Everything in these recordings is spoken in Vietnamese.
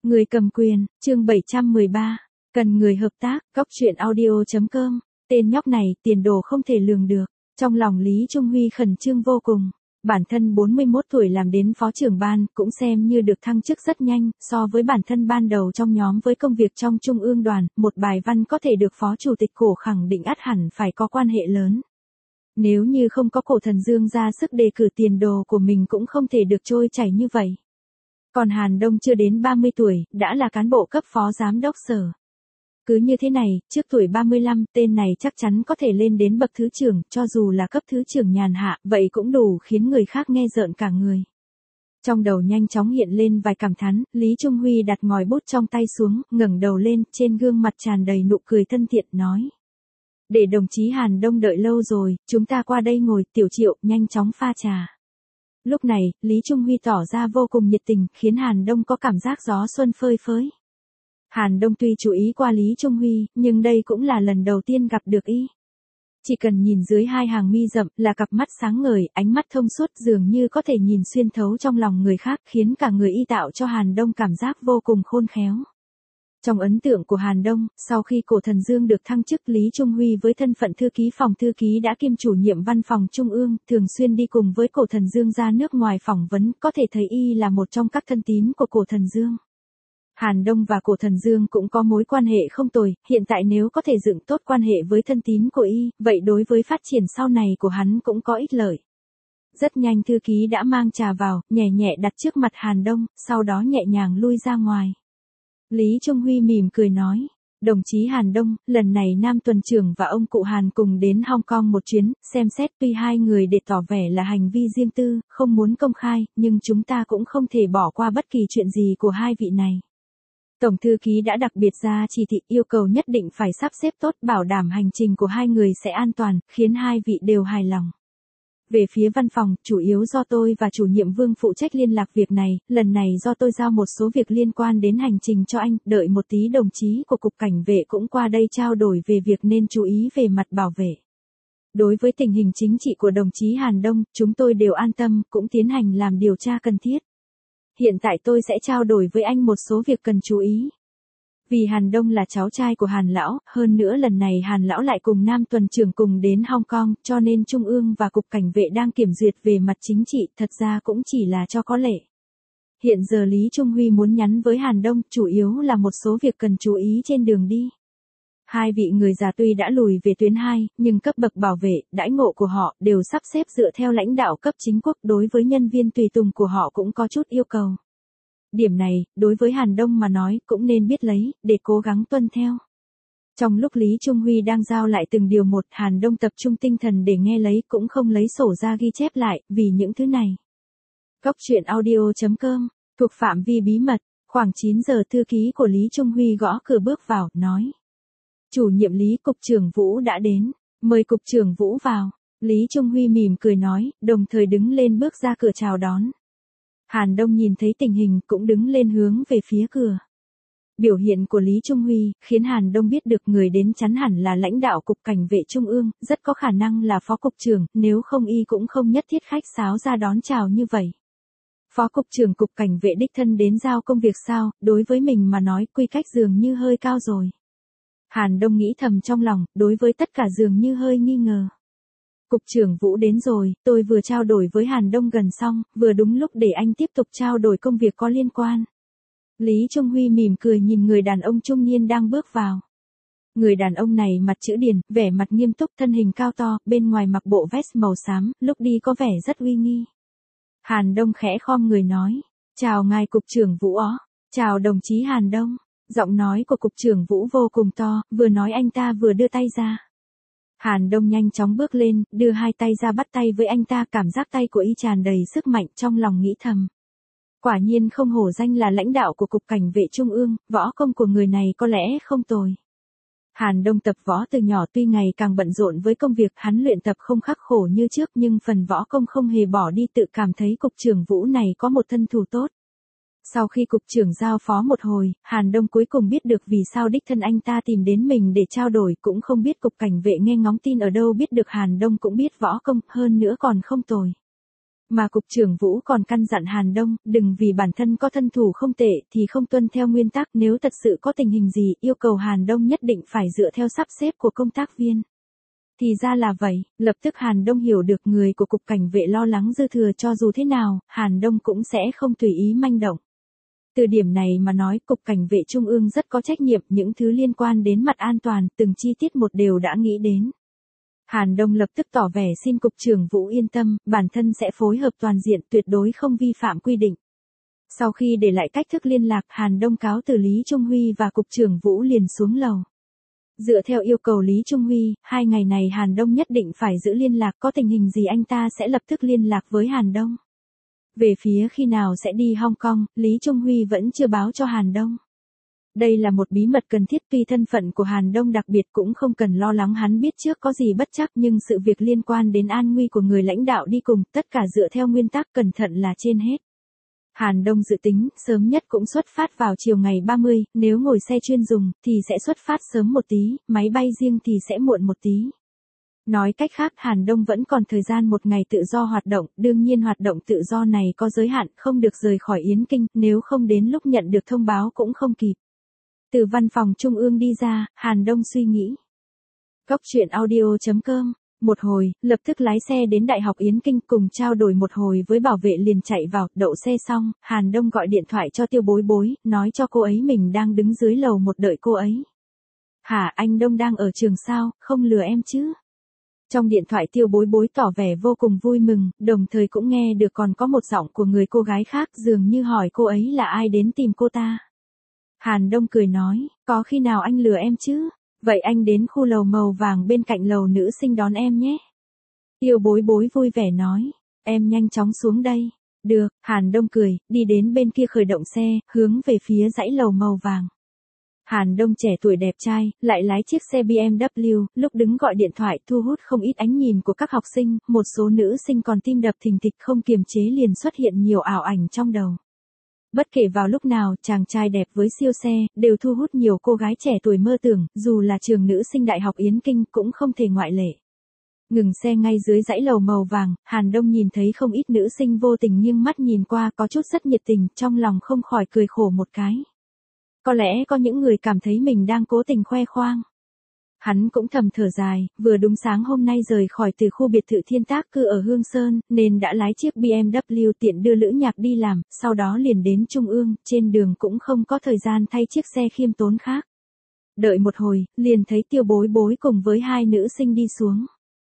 Người cầm quyền, chương 713. Cần người hợp tác, góc truyện audio.com. Tên nhóc này, tiền đồ không thể lường được. Trong lòng Lý Trung Huy khẩn trương vô cùng. Bản thân 41 tuổi làm đến phó trưởng ban, cũng xem như được thăng chức rất nhanh, so với bản thân ban đầu trong nhóm với công việc trong trung ương đoàn, một bài văn có thể được phó chủ tịch Cổ khẳng định ắt hẳn phải có quan hệ lớn. Nếu như không có Cổ Thần Dương ra sức đề cử, tiền đồ của mình cũng không thể được trôi chảy như vậy. Còn Hàn Đông chưa đến 30 tuổi, đã là cán bộ cấp phó giám đốc sở. Cứ như thế này, trước tuổi 35, tên này chắc chắn có thể lên đến bậc thứ trưởng, cho dù là cấp thứ trưởng nhàn hạ, vậy cũng đủ khiến người khác nghe rợn cả người. Trong đầu nhanh chóng hiện lên vài cảm thán, Lý Trung Huy đặt ngòi bút trong tay xuống, ngẩng đầu lên, trên gương mặt tràn đầy nụ cười thân thiện, nói. Để đồng chí Hàn Đông đợi lâu rồi, chúng ta qua đây ngồi, Tiểu Triệu, nhanh chóng pha trà. Lúc này, Lý Trung Huy tỏ ra vô cùng nhiệt tình, khiến Hàn Đông có cảm giác gió xuân phơi phới. Hàn Đông tuy chú ý qua Lý Trung Huy, nhưng đây cũng là lần đầu tiên gặp được y. Chỉ cần nhìn dưới hai hàng mi rậm là cặp mắt sáng ngời, ánh mắt thông suốt dường như có thể nhìn xuyên thấu trong lòng người khác, khiến cả người y tạo cho Hàn Đông cảm giác vô cùng khôn khéo. Trong ấn tượng của Hàn Đông, sau khi Cổ Thần Dương được thăng chức, Lý Trung Huy với thân phận thư ký phòng thư ký đã kiêm chủ nhiệm văn phòng trung ương, thường xuyên đi cùng với Cổ Thần Dương ra nước ngoài phỏng vấn, có thể thấy y là một trong các thân tín của Cổ Thần Dương. Hàn Đông và Cổ Thần Dương cũng có mối quan hệ không tồi, hiện tại nếu có thể dựng tốt quan hệ với thân tín của y, vậy đối với phát triển sau này của hắn cũng có ích lợi. Rất nhanh thư ký đã mang trà vào, nhẹ nhẹ đặt trước mặt Hàn Đông, sau đó nhẹ nhàng lui ra ngoài. Lý Trung Huy mỉm cười nói, đồng chí Hàn Đông, lần này Nam Tuần Trưởng và ông cụ Hàn cùng đến Hong Kong một chuyến, xem xét tuy hai người để tỏ vẻ là hành vi riêng tư, không muốn công khai, nhưng chúng ta cũng không thể bỏ qua bất kỳ chuyện gì của hai vị này. Tổng thư ký đã đặc biệt ra chỉ thị yêu cầu nhất định phải sắp xếp tốt, bảo đảm hành trình của hai người sẽ an toàn, khiến hai vị đều hài lòng. Về phía văn phòng, chủ yếu do tôi và chủ nhiệm Vương phụ trách liên lạc việc này, lần này do tôi giao một số việc liên quan đến hành trình cho anh, đợi một tí đồng chí của Cục Cảnh vệ cũng qua đây trao đổi về việc nên chú ý về mặt bảo vệ. Đối với tình hình chính trị của đồng chí Hàn Đông, chúng tôi đều an tâm, cũng tiến hành làm điều tra cần thiết. Hiện tại tôi sẽ trao đổi với anh một số việc cần chú ý. Vì Hàn Đông là cháu trai của Hàn Lão, hơn nữa lần này Hàn Lão lại cùng Nam Tuần Trưởng cùng đến Hong Kong, cho nên Trung ương và Cục Cảnh vệ đang kiểm duyệt về mặt chính trị, thật ra cũng chỉ là cho có lệ. Hiện giờ Lý Trung Huy muốn nhắn với Hàn Đông, chủ yếu là một số việc cần chú ý trên đường đi. Hai vị người già tuy đã lùi về tuyến 2, nhưng cấp bậc bảo vệ, đãi ngộ của họ đều sắp xếp dựa theo lãnh đạo cấp chính quốc, đối với nhân viên tùy tùng của họ cũng có chút yêu cầu. Điểm này, đối với Hàn Đông mà nói, cũng nên biết lấy, để cố gắng tuân theo. Trong lúc Lý Trung Huy đang giao lại từng điều một, Hàn Đông tập trung tinh thần để nghe lấy, cũng không lấy sổ ra ghi chép lại, vì những thứ này. Góc truyện audio.com, thuộc phạm vi bí mật, khoảng 9 giờ thư ký của Lý Trung Huy gõ cửa bước vào, nói. Chủ nhiệm Lý, Cục trưởng Vũ đã đến, mời Cục trưởng Vũ vào. Lý Trung Huy mỉm cười nói, đồng thời đứng lên bước ra cửa chào đón. Hàn Đông nhìn thấy tình hình cũng đứng lên hướng về phía cửa. Biểu hiện của Lý Trung Huy khiến Hàn Đông biết được người đến chắn hẳn là lãnh đạo Cục Cảnh vệ Trung ương, rất có khả năng là phó cục trưởng, nếu không y cũng không nhất thiết khách sáo ra đón chào như vậy. Phó cục trưởng Cục Cảnh vệ đích thân đến giao công việc sao, đối với mình mà nói quy cách dường như hơi cao rồi. Hàn Đông nghĩ thầm trong lòng, đối với tất cả dường như hơi nghi ngờ. Cục trưởng Vũ đến rồi, tôi vừa trao đổi với Hàn Đông gần xong, vừa đúng lúc để anh tiếp tục trao đổi công việc có liên quan. Lý Trung Huy mỉm cười nhìn người đàn ông trung niên đang bước vào. Người đàn ông này mặt chữ điền, vẻ mặt nghiêm túc, thân hình cao to, bên ngoài mặc bộ vest màu xám, lúc đi có vẻ rất uy nghi. Hàn Đông khẽ khom người nói, chào ngài Cục trưởng Vũ ó, chào đồng chí Hàn Đông. Giọng nói của Cục trưởng Vũ vô cùng to, vừa nói anh ta vừa đưa tay ra. Hàn Đông nhanh chóng bước lên, đưa hai tay ra bắt tay với anh ta, cảm giác tay của y tràn đầy sức mạnh, trong lòng nghĩ thầm. Quả nhiên không hổ danh là lãnh đạo của Cục Cảnh vệ Trung ương, võ công của người này có lẽ không tồi. Hàn Đông tập võ từ nhỏ, tuy ngày càng bận rộn với công việc, hắn luyện tập không khắc khổ như trước, nhưng phần võ công không hề bỏ đi, tự cảm thấy Cục trưởng Vũ này có một thân thủ tốt. Sau khi cục trưởng giao phó một hồi, Hàn Đông cuối cùng biết được vì sao đích thân anh ta tìm đến mình để trao đổi, cũng không biết Cục Cảnh vệ nghe ngóng tin ở đâu biết được Hàn Đông cũng biết võ công, hơn nữa còn không tồi. Mà cục trưởng Vũ còn căn dặn Hàn Đông, đừng vì bản thân có thân thủ không tệ thì không tuân theo nguyên tắc, nếu thật sự có tình hình gì, yêu cầu Hàn Đông nhất định phải dựa theo sắp xếp của công tác viên. Thì ra là vậy, lập tức Hàn Đông hiểu được người của cục cảnh vệ lo lắng dư thừa, cho dù thế nào, Hàn Đông cũng sẽ không tùy ý manh động. Từ điểm này mà nói, cục cảnh vệ trung ương rất có trách nhiệm, những thứ liên quan đến mặt an toàn, từng chi tiết một đều đã nghĩ đến. Hàn Đông lập tức tỏ vẻ xin cục trưởng Vũ yên tâm, bản thân sẽ phối hợp toàn diện, tuyệt đối không vi phạm quy định. Sau khi để lại cách thức liên lạc, Hàn Đông cáo từ Lý Trung Huy và cục trưởng Vũ liền xuống lầu. Dựa theo yêu cầu Lý Trung Huy, 2 ngày này Hàn Đông nhất định phải giữ liên lạc, có tình hình gì anh ta sẽ lập tức liên lạc với Hàn Đông. Về phía khi nào sẽ đi Hong Kong, Lý Trung Huy vẫn chưa báo cho Hàn Đông. Đây là một bí mật cần thiết, tuy thân phận của Hàn Đông đặc biệt cũng không cần lo lắng hắn biết trước có gì bất trắc, nhưng sự việc liên quan đến an nguy của người lãnh đạo đi cùng, tất cả dựa theo nguyên tắc cẩn thận là trên hết. Hàn Đông dự tính, sớm nhất cũng xuất phát vào chiều ngày 30, nếu ngồi xe chuyên dùng, thì sẽ xuất phát sớm một tí, máy bay riêng thì sẽ muộn một tí. Nói cách khác, Hàn Đông vẫn còn thời gian một ngày tự do hoạt động, đương nhiên hoạt động tự do này có giới hạn, không được rời khỏi Yến Kinh, nếu không đến lúc nhận được thông báo cũng không kịp. Từ văn phòng trung ương đi ra, Hàn Đông suy nghĩ. Cốc truyện audio.com. Một hồi, lập tức lái xe đến Đại học Yến Kinh, cùng trao đổi một hồi với bảo vệ liền chạy vào, đậu xe xong, Hàn Đông gọi điện thoại cho Tiêu Bối Bối, nói cho cô ấy mình đang đứng dưới lầu một đợi cô ấy. Hả, anh Đông đang ở trường sao, không lừa em chứ? Trong điện thoại Tiêu Bối Bối tỏ vẻ vô cùng vui mừng, đồng thời cũng nghe được còn có một giọng của người cô gái khác, dường như hỏi cô ấy là ai đến tìm cô ta. Hàn Đông cười nói, có khi nào anh lừa em chứ? Vậy anh đến khu lầu màu vàng bên cạnh lầu nữ sinh đón em nhé. Tiêu Bối Bối vui vẻ nói, em nhanh chóng xuống đây. Được, Hàn Đông cười, đi đến bên kia khởi động xe, hướng về phía dãy lầu màu vàng. Hàn Đông trẻ tuổi đẹp trai, lại lái chiếc xe BMW, lúc đứng gọi điện thoại thu hút không ít ánh nhìn của các học sinh, một số nữ sinh còn tim đập thình thịch không kiềm chế liền xuất hiện nhiều ảo ảnh trong đầu. Bất kể vào lúc nào, chàng trai đẹp với siêu xe, đều thu hút nhiều cô gái trẻ tuổi mơ tưởng, dù là trường nữ sinh Đại học Yến Kinh cũng không thể ngoại lệ. Ngừng xe ngay dưới dãy lầu màu vàng, Hàn Đông nhìn thấy không ít nữ sinh vô tình nghiêng mắt nhìn qua, có chút rất nhiệt tình, trong lòng không khỏi cười khổ một cái. Có lẽ có những người cảm thấy mình đang cố tình khoe khoang. Hắn cũng thầm thở dài, vừa đúng sáng hôm nay rời khỏi từ khu biệt thự Thiên Tác Cư ở Hương Sơn, nên đã lái chiếc BMW tiện đưa Lữ Nhạc đi làm, sau đó liền đến Trung ương, trên đường cũng không có thời gian thay chiếc xe khiêm tốn khác. Đợi một hồi, liền thấy Tiêu Bối Bối cùng với 2 nữ sinh đi xuống.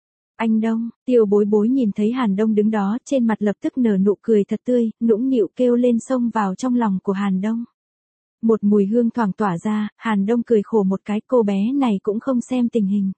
Anh Đông, Tiêu Bối Bối nhìn thấy Hàn Đông đứng đó, trên mặt lập tức nở nụ cười thật tươi, nũng nịu kêu lên xông vào trong lòng của Hàn Đông. Một mùi hương thoảng tỏa ra, Hàn Đông cười khổ một cái, cô bé này cũng không xem tình hình.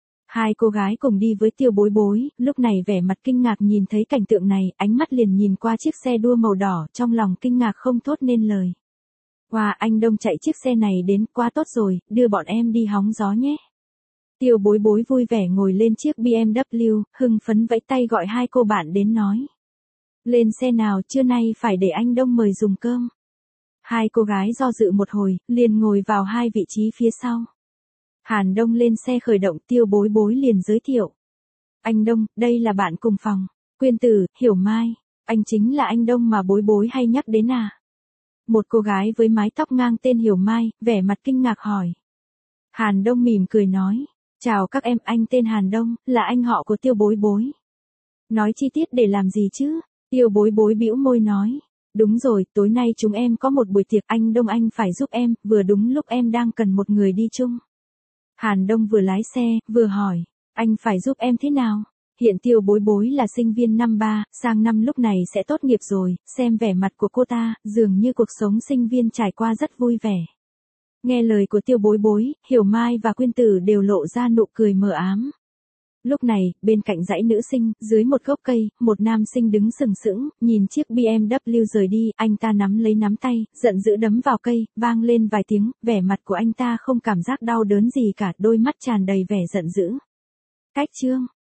2 cô gái cùng đi với Tiêu Bối Bối, lúc này vẻ mặt kinh ngạc nhìn thấy cảnh tượng này, ánh mắt liền nhìn qua chiếc xe đua màu đỏ, trong lòng kinh ngạc không thốt nên lời. Wow, anh Đông chạy chiếc xe này đến, quá tốt rồi, đưa bọn em đi hóng gió nhé. Tiêu Bối Bối vui vẻ ngồi lên chiếc BMW, hưng phấn vẫy tay gọi 2 cô bạn đến nói. Lên xe nào, trưa nay phải để anh Đông mời dùng cơm. 2 cô gái do dự một hồi, liền ngồi vào 2 vị trí phía sau. Hàn Đông lên xe khởi động, Tiêu Bối Bối liền giới thiệu. Anh Đông, đây là bạn cùng phòng, Quyên Tử, Hiểu Mai, anh chính là anh Đông mà Bối Bối hay nhắc đến à? Một cô gái với mái tóc ngang tên Hiểu Mai, vẻ mặt kinh ngạc hỏi. Hàn Đông mỉm cười nói, chào các em, anh tên Hàn Đông, là anh họ của Tiêu Bối Bối. Nói chi tiết để làm gì chứ? Tiêu Bối Bối bĩu môi nói. Đúng rồi, tối nay chúng em có một buổi tiệc, anh Đông anh phải giúp em, vừa đúng lúc em đang cần một người đi chung. Hàn Đông vừa lái xe, vừa hỏi, anh phải giúp em thế nào? Hiện Tiêu Bối Bối là sinh viên năm 3, sang năm lúc này sẽ tốt nghiệp rồi, xem vẻ mặt của cô ta, dường như cuộc sống sinh viên trải qua rất vui vẻ. Nghe lời của Tiêu Bối Bối, Hiểu Mai và Quyên Tử đều lộ ra nụ cười mờ ám. Lúc này, bên cạnh dãy nữ sinh, dưới một gốc cây, một nam sinh đứng sừng sững, nhìn chiếc BMW rời đi, anh ta nắm lấy nắm tay, giận dữ đấm vào cây, vang lên vài tiếng, vẻ mặt của anh ta không cảm giác đau đớn gì cả, đôi mắt tràn đầy vẻ giận dữ. Cách chương